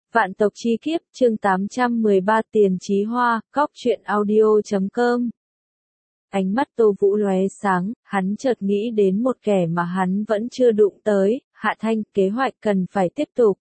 Vạn tộc chi kiếp, chương 813 Tiền Chí Hoa, Cóc truyện audio.com. Ánh mắt Tô Vũ lóe sáng, hắn chợt nghĩ đến một kẻ mà hắn vẫn chưa đụng tới, Hạ Thanh, kế hoạch cần phải tiếp tục.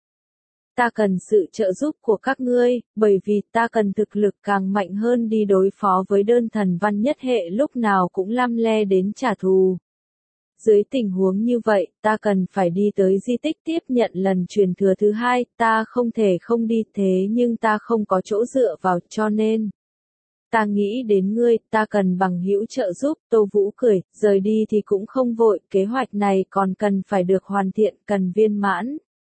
Ta cần sự trợ giúp của các ngươi, bởi vì ta cần thực lực càng mạnh hơn đi đối phó với đơn thần văn nhất hệ lúc nào cũng lăm le đến trả thù. Dưới tình huống như vậy, ta cần phải đi tới di tích tiếp nhận lần truyền thừa thứ hai, ta không thể không đi thế nhưng ta không có chỗ dựa vào cho nên. Ta nghĩ đến ngươi, ta cần bằng hữu trợ giúp, Tô Vũ cười, rời đi thì cũng không vội, kế hoạch này còn cần phải được hoàn thiện, cần viên mãn.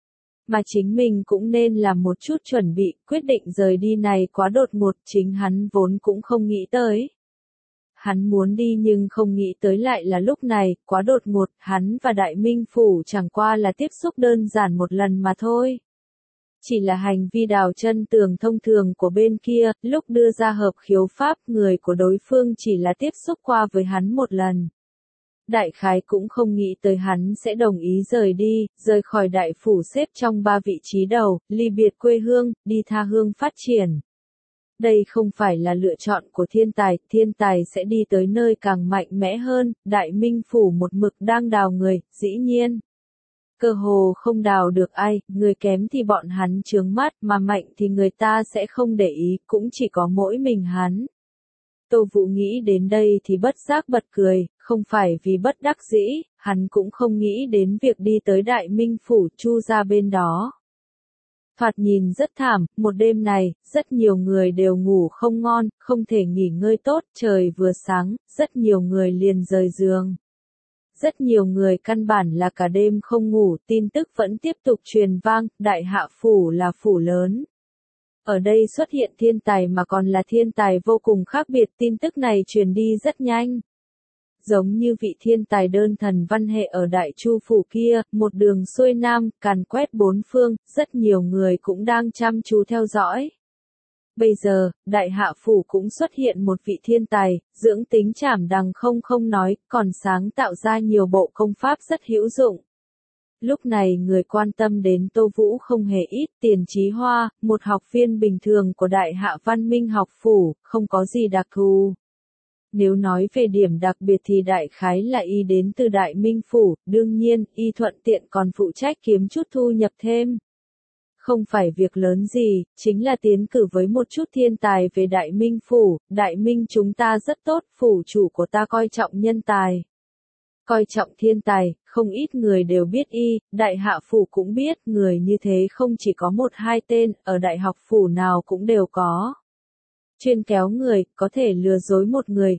Mà chính mình cũng nên làm một chút chuẩn bị, quyết định rời đi này quá đột ngột, chính hắn vốn cũng không nghĩ tới. Hắn muốn đi nhưng không nghĩ tới lại là lúc này, quá đột ngột, hắn và Đại Minh Phủ chẳng qua là tiếp xúc đơn giản một lần mà thôi. Chỉ là hành vi đào chân tường thông thường của bên kia, lúc đưa ra hợp khiếu pháp, người của đối phương chỉ là tiếp xúc qua với hắn một lần. Đại khái cũng không nghĩ tới hắn sẽ đồng ý rời khỏi đại phủ xếp trong 3 vị trí đầu, ly biệt quê hương, đi tha hương phát triển. Đây không phải là lựa chọn của thiên tài sẽ đi tới nơi càng mạnh mẽ hơn, Đại Minh Phủ một mực đang đào người, dĩ nhiên. Cơ hồ không đào được ai, người kém thì bọn hắn chướng mắt, mà mạnh thì người ta sẽ không để ý, cũng chỉ có mỗi mình hắn. Tô Vũ nghĩ đến đây thì bất giác bật cười, không phải vì bất đắc dĩ, hắn cũng không nghĩ đến việc đi tới Đại Minh Phủ Chu ra bên đó. Thoạt nhìn rất thảm, một đêm này, rất nhiều người đều ngủ không ngon, không thể nghỉ ngơi tốt, trời vừa sáng, rất nhiều người liền rời giường. Rất nhiều người căn bản là cả đêm không ngủ, tin tức vẫn tiếp tục truyền vang, Đại Hạ Phủ là phủ lớn. Ở đây xuất hiện thiên tài mà còn là thiên tài vô cùng khác biệt, tin tức này truyền đi rất nhanh. Giống như vị thiên tài đơn thần văn hệ ở Đại Chu Phủ kia, một đường xuôi nam, càn quét bốn phương, rất nhiều người cũng đang chăm chú theo dõi. Bây giờ, Đại Hạ Phủ cũng xuất hiện một vị thiên tài, dưỡng tính trảm đằng không nói, còn sáng tạo ra nhiều bộ công pháp rất hữu dụng. Lúc này người quan tâm đến Tô Vũ không hề ít, Tiền Chí Hoa, một học viên bình thường của Đại Hạ Văn Minh học phủ, không có gì đặc thù. Nếu nói về điểm đặc biệt thì đại khái là y đến từ Đại Minh Phủ, đương nhiên, y thuận tiện còn phụ trách kiếm chút thu nhập thêm. Không phải việc lớn gì, chính là tiến cử với một chút thiên tài về Đại Minh Phủ, Đại Minh chúng ta rất tốt, phủ chủ của ta coi trọng nhân tài. Coi trọng thiên tài, không ít người đều biết y, Đại Hạ Phủ cũng biết, người như thế không chỉ có một hai tên, ở đại học phủ nào cũng đều có. Chuyên kéo người, có thể lừa dối một người,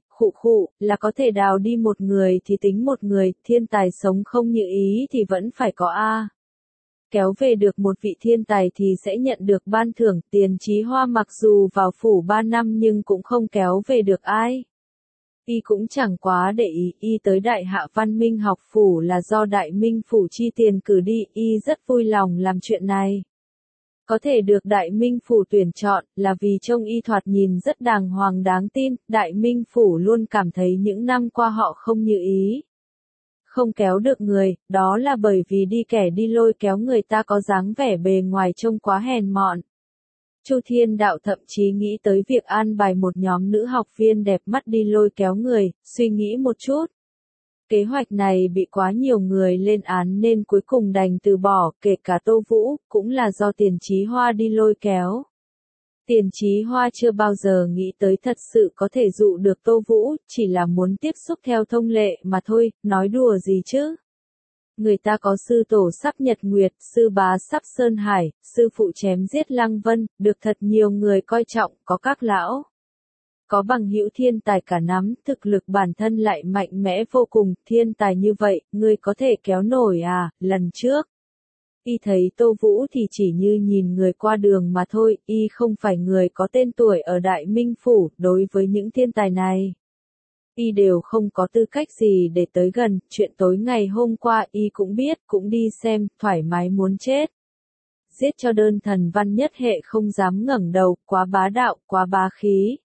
là có thể đào đi một người thì tính một người, thiên tài sống không như ý thì vẫn phải có A. Kéo về được một vị thiên tài thì sẽ nhận được ban thưởng, Tiền Chí Hoa mặc dù vào phủ 3 năm nhưng cũng không kéo về được ai. Y cũng chẳng quá để ý, y tới Đại Hạ Văn Minh học phủ là do Đại Minh Phủ chi tiền cử đi, y rất vui lòng làm chuyện này. Có thể được Đại Minh Phủ tuyển chọn, là vì trông y thoạt nhìn rất đàng hoàng đáng tin, Đại Minh Phủ luôn cảm thấy những năm qua họ không như ý. Không kéo được người, đó là bởi vì kẻ đi lôi kéo người ta có dáng vẻ bề ngoài trông quá hèn mọn. Chu Thiên Đạo thậm chí nghĩ tới việc an bài một nhóm nữ học viên đẹp mắt đi lôi kéo người, suy nghĩ một chút. Kế hoạch này bị quá nhiều người lên án nên cuối cùng đành từ bỏ, kể cả Tô Vũ, cũng là do Tiền Chí Hoa đi lôi kéo. Tiền Chí Hoa chưa bao giờ nghĩ tới thật sự có thể dụ được Tô Vũ, chỉ là muốn tiếp xúc theo thông lệ mà thôi, nói đùa gì chứ. Người ta có sư tổ sắp nhật nguyệt, sư bá sắp sơn hải, sư phụ chém giết lăng vân, được thật nhiều người coi trọng, có các lão. Có bằng hữu thiên tài cả nắm, thực lực bản thân lại mạnh mẽ vô cùng, thiên tài như vậy, ngươi có thể kéo nổi à, lần trước. Y thấy Tô Vũ thì chỉ như nhìn người qua đường mà thôi, y không phải người có tên tuổi ở Đại Minh Phủ, đối với những thiên tài này. Y đều không có tư cách gì để tới gần, chuyện tối ngày hôm qua y cũng biết, cũng đi xem, thoải mái muốn chết. Giết cho đơn thần văn nhất hệ không dám ngẩng đầu, quá bá đạo, quá bá khí.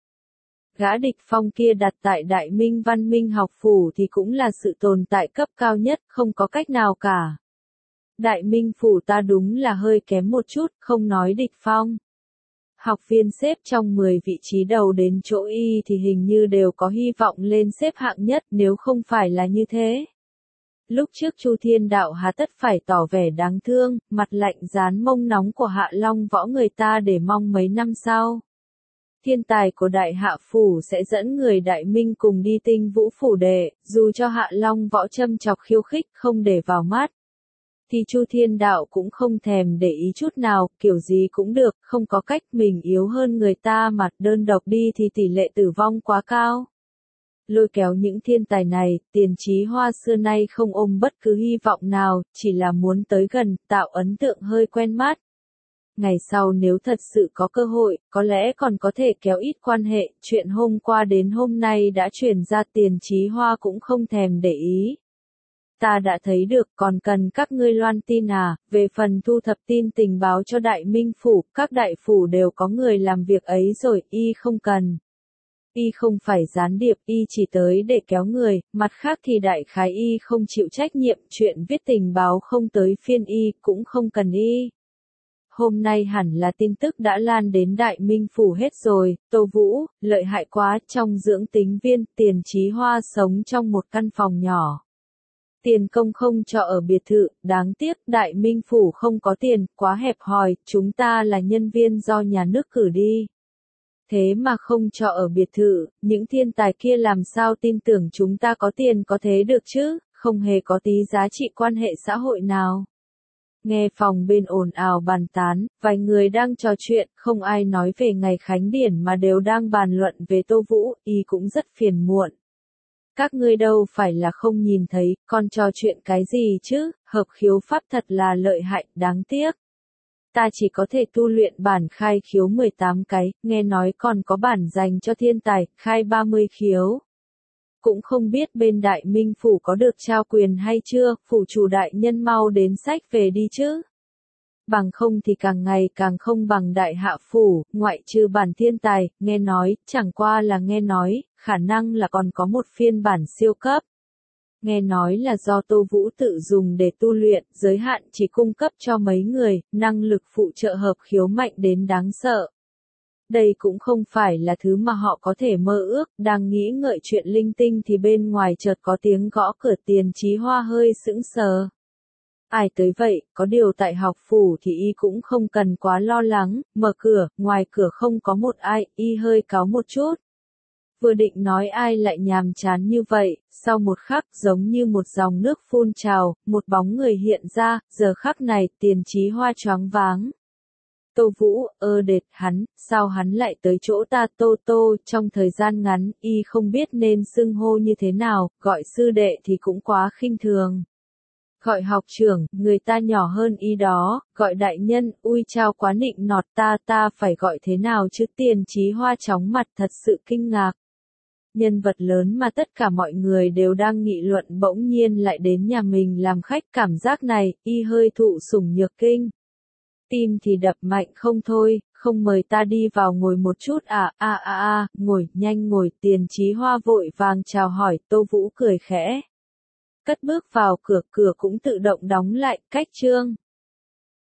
Gã địch phong kia đặt tại Đại Minh Văn Minh học phủ thì cũng là sự tồn tại cấp cao nhất, không có cách nào cả. Đại Minh Phủ ta đúng là hơi kém một chút, không nói địch phong. Học viên xếp trong 10 vị trí đầu đến chỗ y thì hình như đều có hy vọng lên xếp hạng nhất, nếu không phải là như thế. Lúc trước Chu Thiên Đạo hà tất phải tỏ vẻ đáng thương, mặt lạnh dán mông nóng của Hạ Long Võ người ta để mong mấy năm sau. Thiên tài của Đại Hạ Phủ sẽ dẫn người Đại Minh cùng đi Tinh Vũ Phủ để, dù cho Hạ Long Võ châm chọc khiêu khích không để vào mắt. Thì Chu Thiên Đạo cũng không thèm để ý chút nào, kiểu gì cũng được, không có cách mình yếu hơn người ta mà đơn độc đi thì tỷ lệ tử vong quá cao. Lôi kéo những thiên tài này, Tiền Chí Hoa xưa nay không ôm bất cứ hy vọng nào, chỉ là muốn tới gần, tạo ấn tượng hơi quen mắt. Ngày sau nếu thật sự có cơ hội, có lẽ còn có thể kéo ít quan hệ, chuyện hôm qua đến hôm nay đã truyền ra Tiền Chí Hoa cũng không thèm để ý. Ta đã thấy được, còn cần các ngươi loan tin à, về phần thu thập tin tình báo cho Đại Minh Phủ, các đại phủ đều có người làm việc ấy rồi, y không cần. Y không phải gián điệp, y chỉ tới để kéo người, mặt khác thì đại khái y không chịu trách nhiệm, chuyện viết tình báo không tới phiên y, cũng không cần y. Hôm nay hẳn là tin tức đã lan đến Đại Minh Phủ hết rồi, Tô Vũ, lợi hại quá, trong dưỡng tính viên, Tiền Chí Hoa sống trong một căn phòng nhỏ. Tiền công không cho ở biệt thự, đáng tiếc Đại Minh Phủ không có tiền, quá hẹp hòi, chúng ta là nhân viên do nhà nước cử đi. Thế mà không cho ở biệt thự, những thiên tài kia làm sao tin tưởng chúng ta có tiền có thế được chứ, không hề có tí giá trị quan hệ xã hội nào. Nghe phòng bên ồn ào bàn tán, vài người đang trò chuyện, không ai nói về ngày khánh điển mà đều đang bàn luận về Tô Vũ, y cũng rất phiền muộn. Các ngươi đâu phải là không nhìn thấy, con trò chuyện cái gì chứ, hợp khiếu pháp thật là lợi hại, đáng tiếc. Ta chỉ có thể tu luyện bản khai khiếu 18 cái, nghe nói còn có bản dành cho thiên tài, khai 30 khiếu. Cũng không biết bên Đại Minh Phủ có được trao quyền hay chưa, phủ chủ đại nhân mau đến sách về đi chứ. Bằng không thì càng ngày càng không bằng Đại Hạ Phủ, ngoại trừ bản thiên tài, nghe nói, chẳng qua là nghe nói, khả năng là còn có một phiên bản siêu cấp. Nghe nói là do Tô Vũ tự dùng để tu luyện, giới hạn chỉ cung cấp cho mấy người, năng lực phụ trợ hợp khiếu mạnh đến đáng sợ. Đây cũng không phải là thứ mà họ có thể mơ ước, đang nghĩ ngợi chuyện linh tinh thì bên ngoài chợt có tiếng gõ cửa. Tiền Chí Hoa hơi sững sờ. Ai tới vậy, có điều tại học phủ thì y cũng không cần quá lo lắng, mở cửa, ngoài cửa không có một ai, y hơi cáu một chút. Vừa định nói ai lại nhàm chán như vậy, sau một khắc giống như một dòng nước phun trào, một bóng người hiện ra, giờ khắc này Tiền Chí Hoa choáng váng. Tô Vũ, đệt hắn, sao hắn lại tới chỗ ta Tô, trong thời gian ngắn, y không biết nên xưng hô như thế nào, gọi sư đệ thì cũng quá khinh thường. Gọi học trưởng, người ta nhỏ hơn y đó, gọi đại nhân, ui chao quá nịnh nọt ta phải gọi thế nào chứ. Tiền Chí Hoa chóng mặt thật sự kinh ngạc. Nhân vật lớn mà tất cả mọi người đều đang nghị luận bỗng nhiên lại đến nhà mình làm khách, cảm giác này, y hơi thụ sủng nhược kinh. Tim thì đập mạnh không thôi, không mời ta đi vào ngồi một chút à, ngồi, nhanh ngồi. Tiền Chí Hoa vội vàng chào hỏi, Tô Vũ cười khẽ. Cất bước vào cửa cũng tự động đóng lại, cách chương.